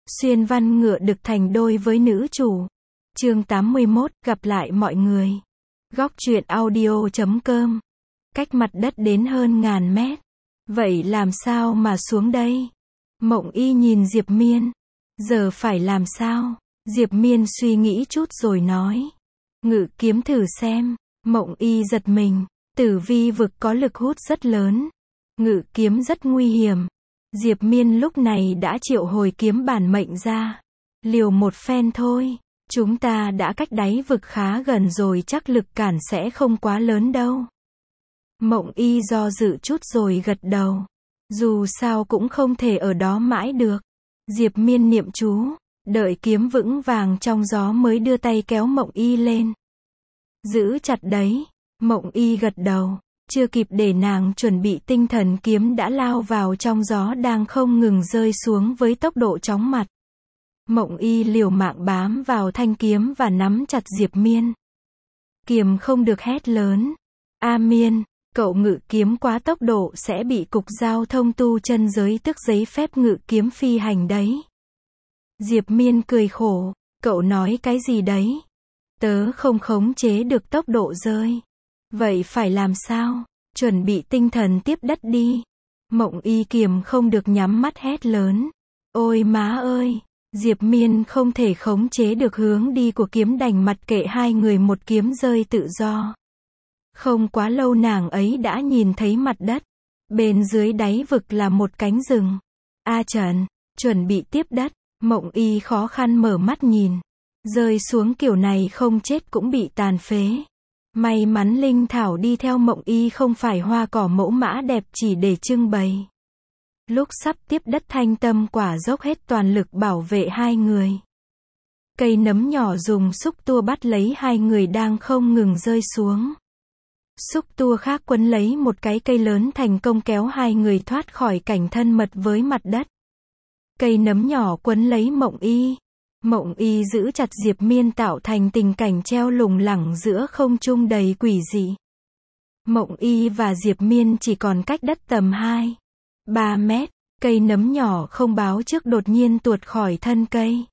Xuyên văn ngựa đực thành đôi với nữ chủ. Chương 81, gặp lại mọi người. Góc truyện audio.com. Cách mặt đất đến hơn 1000 mét. Vậy làm sao mà xuống đây? Mộng Y nhìn Diệp Miên. Giờ phải làm sao? Diệp Miên suy nghĩ chút rồi nói. Ngự kiếm thử xem. Mộng Y giật mình. Tử vi vực có lực hút rất lớn. Ngự kiếm rất nguy hiểm. Diệp Miên lúc này đã triệu hồi kiếm bản mệnh ra. Liều một phen thôi. Chúng ta đã cách đáy vực khá gần rồi, chắc lực cản sẽ không quá lớn đâu. Mộng Y do dự chút rồi gật đầu. Dù sao cũng không thể ở đó mãi được. Diệp Miên niệm chú, đợi kiếm vững vàng trong gió mới đưa tay kéo Mộng Y lên. Giữ chặt đấy. Mộng Y gật đầu. Chưa kịp để nàng chuẩn bị tinh thần, kiếm đã lao vào trong gió đang không ngừng rơi xuống với tốc độ chóng mặt. Mộng Y liều mạng bám vào thanh kiếm và nắm chặt Diệp Miên. Kiềm không được hét lớn. A Miên, cậu ngự kiếm quá tốc độ sẽ bị cục giao thông tu chân giới tước giấy phép ngự kiếm phi hành đấy. Diệp Miên cười khổ. Cậu nói cái gì đấy? Tớ không khống chế được tốc độ rơi. Vậy phải làm sao? Chuẩn bị tinh thần tiếp đất đi. Mộng Y kiềm không được nhắm mắt hét lớn. Ôi má ơi! Diệp Miên không thể khống chế được hướng đi của kiếm, đành mặc kệ hai người một kiếm rơi tự do. Không quá lâu nàng ấy đã nhìn thấy mặt đất. Bên dưới đáy vực là một cánh rừng. A Trần, chuẩn bị tiếp đất. Mộng Y khó khăn mở mắt nhìn. Rơi xuống kiểu này không chết cũng bị tàn phế. May mắn linh thảo đi theo Mộng Y không phải hoa cỏ mẫu mã đẹp chỉ để trưng bày. Lúc sắp tiếp đất, Thanh Tâm Quả dốc hết toàn lực bảo vệ hai người. Cây nấm nhỏ dùng xúc tua bắt lấy hai người đang không ngừng rơi xuống. Xúc tua khác quấn lấy một cái cây lớn, thành công kéo hai người thoát khỏi cảnh thân mật với mặt đất. Cây nấm nhỏ quấn lấy Mộng Y. Mộng Y giữ chặt Diệp Miên tạo thành tình cảnh treo lủng lẳng giữa không trung đầy quỷ dị. Mộng Y và Diệp Miên chỉ còn cách đất tầm 2-3 mét, cây nấm nhỏ không báo trước đột nhiên tuột khỏi thân cây.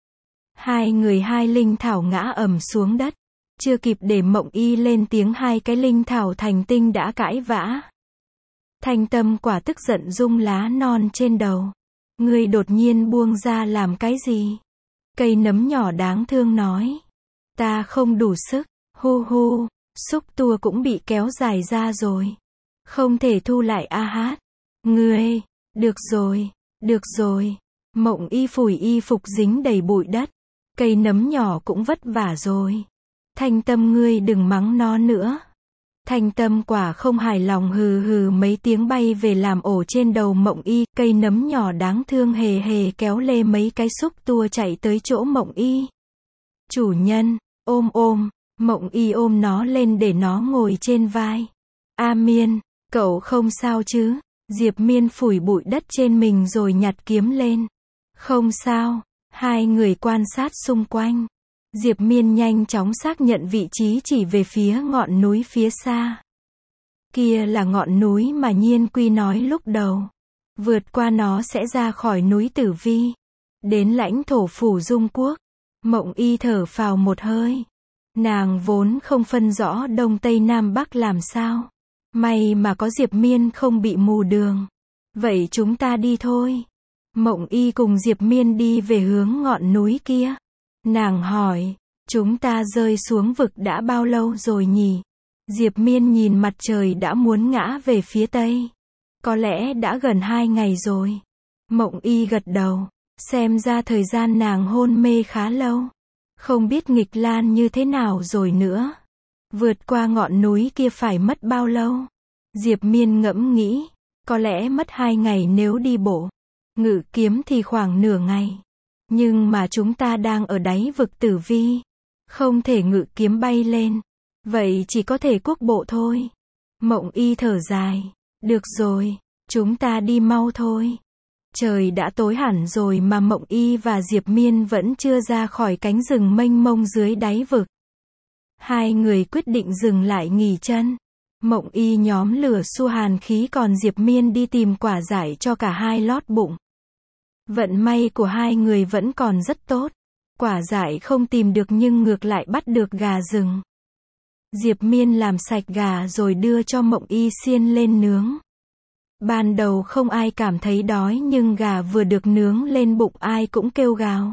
Hai người hai linh thảo ngã ầm xuống đất. Chưa kịp để Mộng Y lên tiếng, hai cái linh thảo thành tinh đã cãi vã. Thanh Tâm Quả tức giận rung lá non trên đầu. Ngươi đột nhiên buông ra làm cái gì? Cây nấm nhỏ đáng thương nói. Ta không đủ sức, hu hu, xúc tua cũng bị kéo dài ra rồi. Không thể thu lại a hát. Ngươi, được rồi. Mộng Y phủi y phục dính đầy bụi đất. Cây nấm nhỏ cũng vất vả rồi. Thanh Tâm, ngươi đừng mắng nó nữa. Thanh Tâm Quả không hài lòng hừ hừ mấy tiếng bay về làm ổ trên đầu Mộng Y. Cây nấm nhỏ đáng thương hề hề kéo lê mấy cái xúc tua chạy tới chỗ Mộng Y. Chủ nhân, ôm. Mộng Y ôm nó lên để nó ngồi trên vai. A Miên, cậu không sao chứ? Diệp Miên phủi bụi đất trên mình rồi nhặt kiếm lên. Không sao. Hai người quan sát xung quanh. Diệp Miên nhanh chóng xác nhận vị trí, chỉ về phía ngọn núi phía xa. Kia là ngọn núi mà Nhiên Quy nói lúc đầu. Vượt qua nó sẽ ra khỏi núi Tử Vi, đến lãnh thổ Phủ Dung Quốc. Mộng Y thở phào một hơi. Nàng vốn không phân rõ Đông Tây Nam Bắc làm sao. May mà có Diệp Miên không bị mù đường. Vậy chúng ta đi thôi. Mộng Y cùng Diệp Miên đi về hướng ngọn núi kia. Nàng hỏi, chúng ta rơi xuống vực đã bao lâu rồi nhỉ? Diệp Miên nhìn mặt trời đã muốn ngã về phía tây. Có lẽ đã gần 2 ngày rồi. Mộng Y gật đầu. Xem ra thời gian nàng hôn mê khá lâu. Không biết nghịch lan như thế nào rồi nữa. Vượt qua ngọn núi kia phải mất bao lâu? Diệp Miên ngẫm nghĩ. Có lẽ mất 2 ngày nếu đi bộ. Ngự kiếm thì khoảng nửa ngày. Nhưng mà chúng ta đang ở đáy vực Tử Vi. Không thể ngự kiếm bay lên. Vậy chỉ có thể quốc bộ thôi. Mộng Y thở dài. Được rồi, chúng ta đi mau thôi. Trời đã tối hẳn rồi mà Mộng Y và Diệp Miên vẫn chưa ra khỏi cánh rừng mênh mông dưới đáy vực. Hai người quyết định dừng lại nghỉ chân. Mộng Y nhóm lửa xua hàn khí, còn Diệp Miên đi tìm quả giải cho cả hai lót bụng. Vận may của hai người vẫn còn rất tốt. Quả dại không tìm được nhưng ngược lại bắt được gà rừng. Diệp Miên làm sạch gà rồi đưa cho Mộng Y xiên lên nướng. Ban đầu không ai cảm thấy đói nhưng gà vừa được nướng lên bụng ai cũng kêu gào.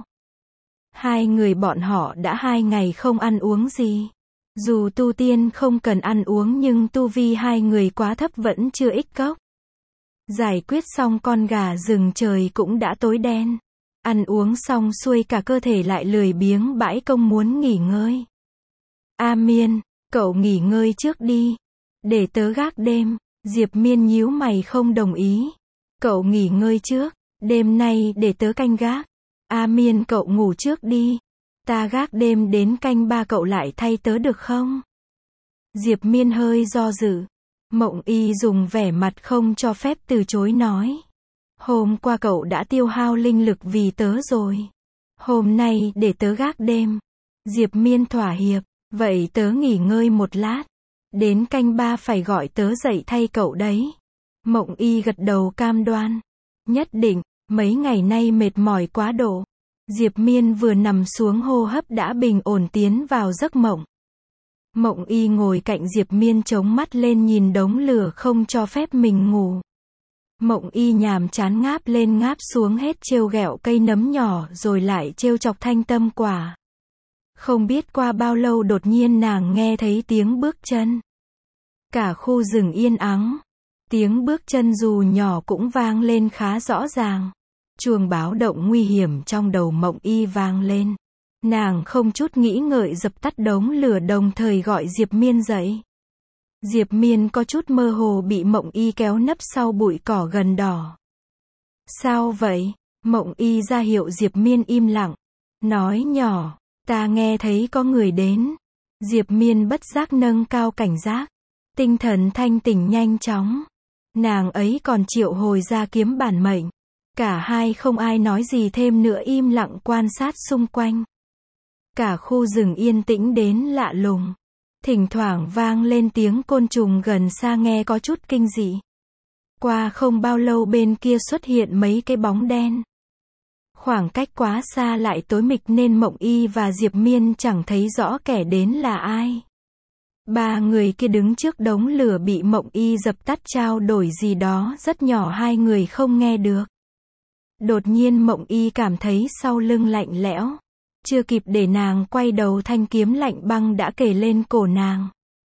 Hai người bọn họ đã 2 ngày không ăn uống gì. Dù tu tiên không cần ăn uống nhưng tu vi hai người quá thấp vẫn chưa ích cốc. Giải quyết xong con gà rừng trời cũng đã tối đen. Ăn uống xong xuôi cả cơ thể lại lười biếng bãi công muốn nghỉ ngơi. A Miên, cậu nghỉ ngơi trước đi. Để tớ gác đêm. Diệp Miên nhíu mày không đồng ý. Cậu nghỉ ngơi trước. Đêm nay để tớ canh gác. A Miên cậu ngủ trước đi. Ta gác đêm đến canh 3 cậu lại thay tớ được không? Diệp Miên hơi do dự. Mộng Y dùng vẻ mặt không cho phép từ chối nói. Hôm qua cậu đã tiêu hao linh lực vì tớ rồi. Hôm nay để tớ gác đêm. Diệp Miên thỏa hiệp. Vậy tớ nghỉ ngơi một lát. Đến canh 3 phải gọi tớ dậy thay cậu đấy. Mộng Y gật đầu cam đoan. Nhất định, mấy ngày nay mệt mỏi quá độ. Diệp Miên vừa nằm xuống hô hấp đã bình ổn tiến vào giấc mộng. Mộng Y ngồi cạnh Diệp Miên chống mắt lên nhìn đống lửa không cho phép mình ngủ. Mộng Y nhàm chán ngáp lên ngáp xuống hết trêu ghẹo cây nấm nhỏ rồi lại trêu chọc Thanh Tâm Quả. Không biết qua bao lâu đột nhiên nàng nghe thấy tiếng bước chân. Cả khu rừng yên ắng. Tiếng bước chân dù nhỏ cũng vang lên khá rõ ràng. Chuông báo động nguy hiểm trong đầu Mộng Y vang lên. Nàng không chút nghĩ ngợi dập tắt đống lửa đồng thời gọi Diệp Miên dậy. Diệp Miên có chút mơ hồ bị Mộng Y kéo nấp sau bụi cỏ gần đỏ. Sao vậy? Mộng Y ra hiệu Diệp Miên im lặng. Nói nhỏ, ta nghe thấy có người đến. Diệp Miên bất giác nâng cao cảnh giác. Tinh thần thanh tỉnh nhanh chóng. Nàng ấy còn triệu hồi ra kiếm bản mệnh. Cả hai không ai nói gì thêm nữa im lặng quan sát xung quanh. Cả khu rừng yên tĩnh đến lạ lùng. Thỉnh thoảng vang lên tiếng côn trùng gần xa nghe có chút kinh dị. Qua không bao lâu bên kia xuất hiện mấy cái bóng đen. Khoảng cách quá xa lại tối mịt nên Mộng Y và Diệp Miên chẳng thấy rõ kẻ đến là ai. Ba người kia đứng trước đống lửa bị Mộng Y dập tắt trao đổi gì đó rất nhỏ hai người không nghe được. Đột nhiên Mộng Y cảm thấy sau lưng lạnh lẽo. Chưa kịp để nàng quay đầu thanh kiếm lạnh băng đã kề lên cổ nàng.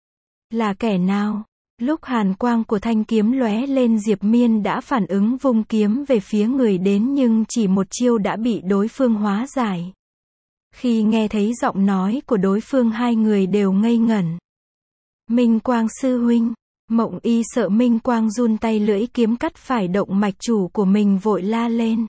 Là kẻ nào? Lúc hàn quang của thanh kiếm lóe lên Diệp Miên đã phản ứng vung kiếm về phía người đến nhưng chỉ một chiêu đã bị đối phương hóa giải. Khi nghe thấy giọng nói của đối phương hai người đều ngây ngẩn. Minh Quang sư huynh. Mộng Y sợ Minh Quang run tay lưỡi kiếm cắt phải động mạch chủ của mình vội la lên.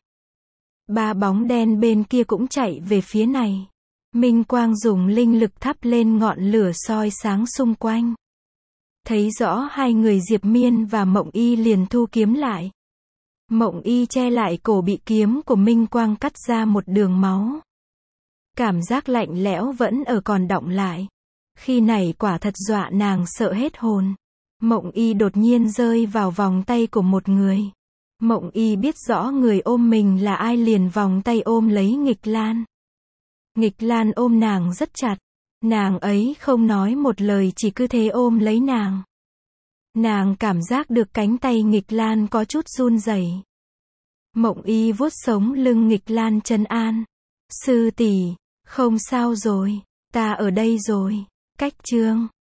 Ba bóng đen bên kia cũng chạy về phía này. Minh Quang dùng linh lực thắp lên ngọn lửa soi sáng xung quanh. Thấy rõ hai người Diệp Miên và Mộng Y liền thu kiếm lại. Mộng Y che lại cổ bị kiếm của Minh Quang cắt ra một đường máu. Cảm giác lạnh lẽo vẫn ở còn đọng lại. Khi này quả thật dọa nàng sợ hết hồn. Mộng Y đột nhiên rơi vào vòng tay của một người. Mộng Y biết rõ người ôm mình là ai liền vòng tay ôm lấy Nghịch Lan. Nghịch Lan ôm nàng rất chặt. Nàng ấy không nói một lời chỉ cứ thế ôm lấy nàng. Nàng cảm giác được cánh tay Nghịch Lan có chút run rẩy. Mộng Y vuốt sống lưng Nghịch Lan trấn an. Sư tỷ, không sao rồi, ta ở đây rồi. Cách chương